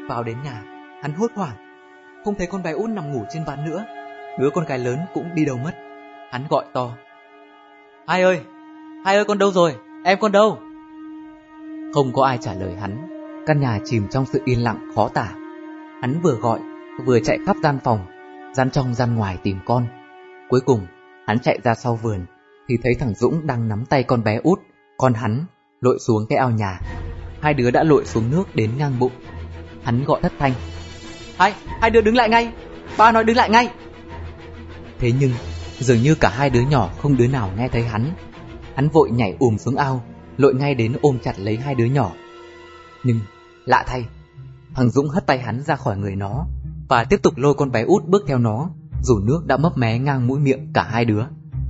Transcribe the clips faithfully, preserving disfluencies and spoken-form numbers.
Vào đến nhà, hắn hốt hoảng, không thấy con bé út nằm ngủ trên ván nữa. Đứa con gái lớn cũng đi đâu mất. Hắn gọi to: Hai ơi, Hai ơi con đâu rồi, em con đâu? Không có ai trả lời hắn. Căn nhà chìm trong sự yên lặng khó tả. Hắn vừa gọi vừa chạy khắp gian phòng, gian trong gian ngoài tìm con. Cuối cùng hắn chạy ra sau vườn thì thấy thằng Dũng đang nắm tay con bé út, con hắn lội xuống cái ao nhà. Hai đứa đã lội xuống nước đến ngang bụng. Hắn gọi thất thanh: Hai, hai đứa đứng lại ngay, ba nói đứng lại ngay. Thế nhưng dường như cả hai đứa nhỏ không đứa nào nghe thấy hắn. Hắn vội nhảy ùm xuống ao, lội ngay đến ôm chặt lấy hai đứa nhỏ. Nhưng lạ thay, thằng Dũng hất tay hắn ra khỏi người nó và tiếp tục lôi con bé út bước theo nó, dù nước đã mấp mé ngang mũi miệng cả hai đứa.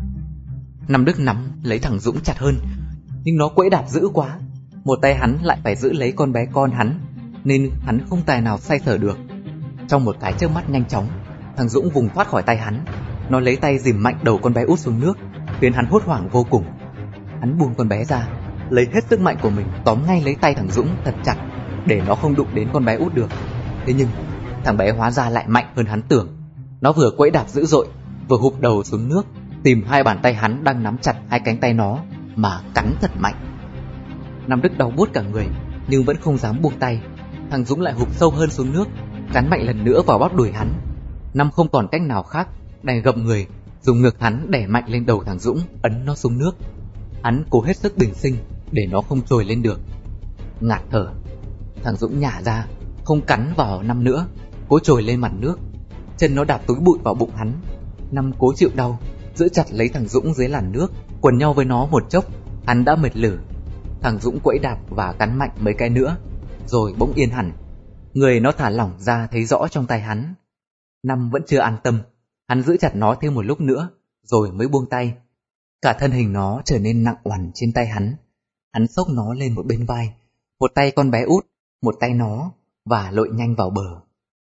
Nam Đức nắm lấy thằng Dũng chặt hơn, nhưng nó quẫy đạp dữ quá. Một tay hắn lại phải giữ lấy con bé con hắn, nên hắn không tài nào xoay sở được. Trong một cái chớp mắt nhanh chóng, thằng Dũng vùng thoát khỏi tay hắn. Nó lấy tay dìm mạnh đầu con bé út xuống nước, khiến hắn hốt hoảng vô cùng. Hắn buông con bé ra, lấy hết sức mạnh của mình tóm ngay lấy tay thằng Dũng thật chặt, để nó không đụng đến con bé út được. Thế nhưng thằng bé hóa ra lại mạnh hơn hắn tưởng. Nó vừa quẫy đạp dữ dội, vừa hụp đầu xuống nước, tìm hai bàn tay hắn đang nắm chặt hai cánh tay nó mà cắn thật mạnh. Nam Đức đau buốt cả người nhưng vẫn không dám buông tay. Thằng Dũng lại hụp sâu hơn xuống nước, cắn mạnh lần nữa vào bắp đùi hắn. Nam không còn cách nào khác, đành gập người dùng ngực hắn đè mạnh lên đầu thằng Dũng, ấn nó xuống nước. Hắn cố hết sức bình sinh để nó không trồi lên được. Ngạt thở, thằng Dũng nhả ra, không cắn vào Năm nữa, cố trồi lên mặt nước. Chân nó đạp túi bụi vào bụng hắn. Năm cố chịu đau, giữ chặt lấy thằng Dũng dưới làn nước, quần nhau với nó một chốc. Hắn đã mệt lử. Thằng Dũng quẫy đạp và cắn mạnh mấy cái nữa, rồi bỗng yên hẳn. Người nó thả lỏng ra thấy rõ trong tay hắn. Năm vẫn chưa an tâm, hắn giữ chặt nó thêm một lúc nữa, rồi mới buông tay. Cả thân hình nó trở nên nặng oằn trên tay hắn. Hắn xốc nó lên một bên vai, một tay con bé út, một tay nó, và lội nhanh vào bờ.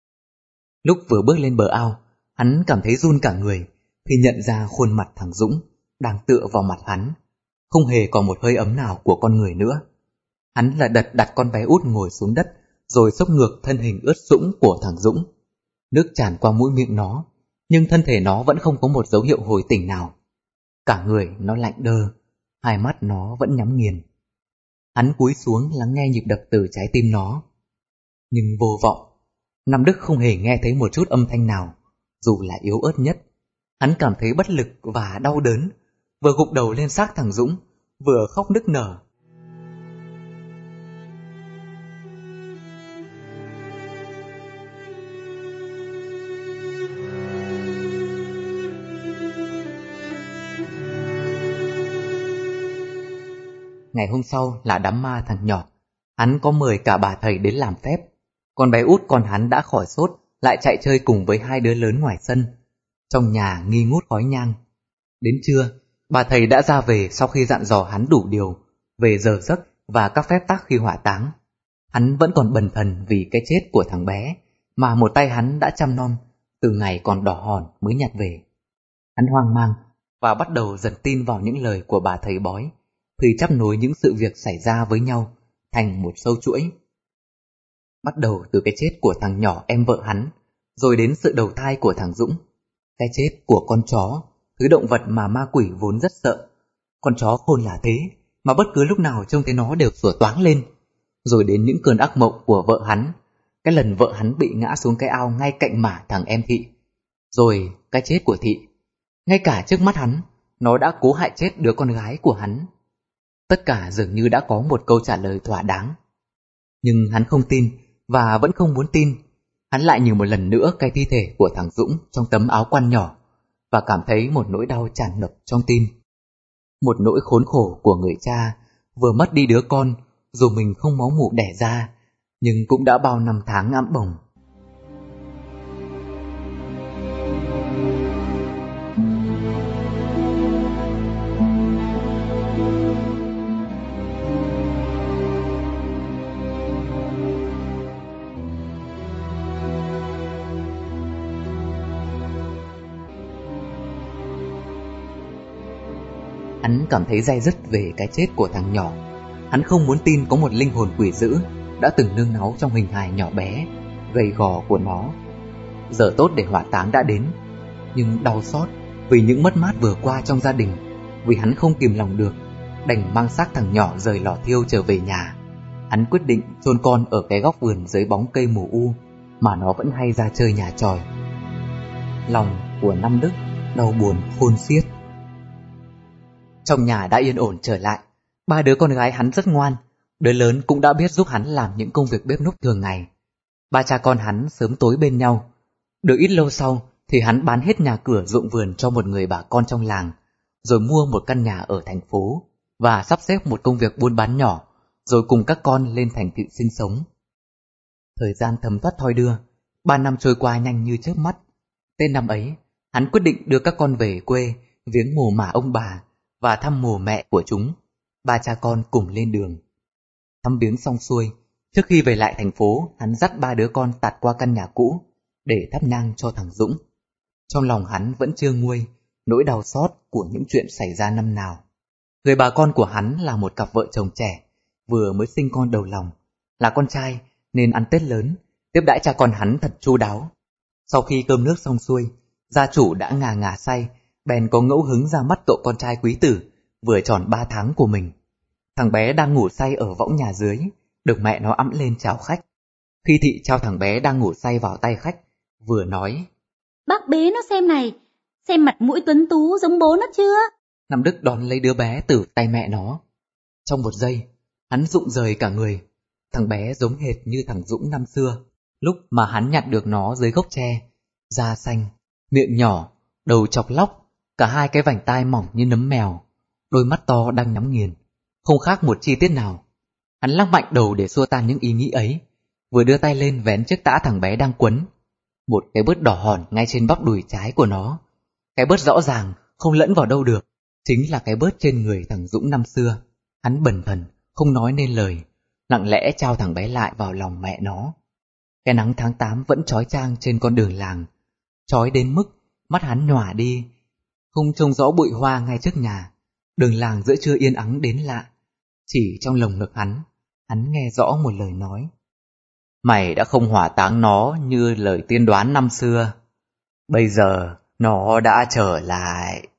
Lúc vừa bước lên bờ ao, hắn cảm thấy run cả người khi nhận ra khuôn mặt thằng Dũng đang tựa vào mặt hắn, không hề còn một hơi ấm nào của con người nữa. Hắn là đật đặt con bé út ngồi xuống đất, rồi xốc ngược thân hình ướt sũng của thằng Dũng. Nước tràn qua mũi miệng nó, nhưng thân thể nó vẫn không có một dấu hiệu hồi tỉnh nào. Cả người nó lạnh đơ, hai mắt nó vẫn nhắm nghiền. Hắn cúi xuống lắng nghe nhịp đập từ trái tim nó, nhưng vô vọng. Nam Đức không hề nghe thấy một chút âm thanh nào, dù là yếu ớt nhất. Hắn cảm thấy bất lực và đau đớn, vừa gục đầu lên xác thằng Dũng, vừa khóc nức nở. Ngày hôm sau là đám ma thằng nhỏ. Hắn có mời cả bà thầy đến làm phép. Con bé út con hắn đã khỏi sốt, lại chạy chơi cùng với hai đứa lớn ngoài sân. Trong nhà nghi ngút khói nhang. Đến trưa, bà thầy đã ra về sau khi dặn dò hắn đủ điều về giờ giấc và các phép tắc khi hỏa táng. Hắn vẫn còn bần thần vì cái chết của thằng bé mà một tay hắn đã chăm nom từ ngày còn đỏ hòn mới nhặt về. Hắn hoang mang và bắt đầu dần tin vào những lời của bà thầy bói, thì chắp nối những sự việc xảy ra với nhau thành một sâu chuỗi. Bắt đầu từ cái chết của thằng nhỏ em vợ hắn, rồi đến sự đầu thai của thằng Dũng, cái chết của con chó, thứ động vật mà ma quỷ vốn rất sợ. Con chó khôn là thế, mà bất cứ lúc nào trông thấy nó đều sủa toáng lên. Rồi đến những cơn ác mộng của vợ hắn, cái lần vợ hắn bị ngã xuống cái ao ngay cạnh mả thằng em Thị. Rồi cái chết của Thị, ngay cả trước mắt hắn, nó đã cố hại chết đứa con gái của hắn. Tất cả dường như đã có một câu trả lời thỏa đáng. Nhưng hắn không tin, và vẫn không muốn tin. Hắn lại nhìn một lần nữa cái thi thể của thằng Dũng trong tấm áo quan nhỏ, và cảm thấy một nỗi đau tràn ngập trong tim. Một nỗi khốn khổ của người cha vừa mất đi đứa con, dù mình không máu mủ đẻ ra, nhưng cũng đã bao năm tháng ẵm bồng. Hắn cảm thấy day dứt về cái chết của thằng nhỏ. Hắn không muốn tin có một linh hồn quỷ dữ đã từng nương náu trong hình hài nhỏ bé, gầy gò của nó. Giờ tốt để hỏa táng đã đến, nhưng đau xót vì những mất mát vừa qua trong gia đình, vì hắn không kìm lòng được, đành mang xác thằng nhỏ rời lò thiêu trở về nhà. Hắn quyết định chôn con ở cái góc vườn dưới bóng cây mù u mà nó vẫn hay ra chơi nhà tròi. Lòng của Năm Đức đau buồn khôn xiết. Trong nhà đã yên ổn trở lại. Ba đứa con gái hắn rất ngoan, đứa lớn cũng đã biết giúp hắn làm những công việc bếp núc thường ngày. Ba cha con hắn sớm tối bên nhau. Được ít lâu sau thì hắn bán hết nhà cửa ruộng vườn cho một người bà con trong làng, rồi mua một căn nhà ở thành phố và sắp xếp một công việc buôn bán nhỏ, rồi cùng các con lên thành thị sinh sống. Thời gian thấm thoát thoi đưa, ba năm trôi qua nhanh như chớp mắt. Tên năm ấy, hắn quyết định đưa các con về quê viếng mồ mả ông bà và thăm mồ mẹ của chúng. Ba cha con cùng lên đường. Thăm viếng xong xuôi, trước khi về lại thành phố, hắn dắt ba đứa con tạt qua căn nhà cũ để thắp nhang cho thằng Dũng. Trong lòng hắn vẫn chưa nguôi nỗi đau xót của những chuyện xảy ra năm nào. Người bà con của hắn là một cặp vợ chồng trẻ, vừa mới sinh con đầu lòng, là con trai nên ăn Tết lớn, tiếp đãi cha con hắn thật chu đáo. Sau khi cơm nước xong xuôi, gia chủ đã ngà ngà say, bèn có ngẫu hứng ra mắt cậu con trai quý tử vừa tròn ba tháng của mình. Thằng bé đang ngủ say ở võng nhà dưới, được mẹ nó ẵm lên chào khách. Khi thị trao thằng bé đang ngủ say vào tay khách, vừa nói: "Bác bế nó xem này, xem mặt mũi tuấn tú giống bố nó chưa?" Năm Đức đón lấy đứa bé từ tay mẹ nó. Trong một giây, hắn rụng rời cả người. Thằng bé giống hệt như thằng Dũng năm xưa, lúc mà hắn nhặt được nó dưới gốc tre. Da xanh, miệng nhỏ, đầu chọc lóc, cả hai cái vành tai mỏng như nấm mèo, đôi mắt to đang nhắm nghiền, không khác một chi tiết nào. Hắn lắc mạnh đầu để xua tan những ý nghĩ ấy, vừa đưa tay lên vén chiếc tã thằng bé đang quấn. Một cái bớt đỏ hòn ngay trên bắp đùi trái của nó. Cái bớt rõ ràng, không lẫn vào đâu được, chính là cái bớt trên người thằng Dũng năm xưa. Hắn bần thần, không nói nên lời, lặng lẽ trao thằng bé lại vào lòng mẹ nó. Cái nắng tháng tám vẫn chói chang trên con đường làng, chói đến mức mắt hắn nhòa đi, không trông rõ bụi hoa ngay trước nhà. Đường làng giữa trưa yên ắng đến lạ. Chỉ trong lồng ngực hắn, hắn nghe rõ một lời nói: "Mày đã không hỏa táng nó như lời tiên đoán năm xưa. Bây giờ nó đã trở lại."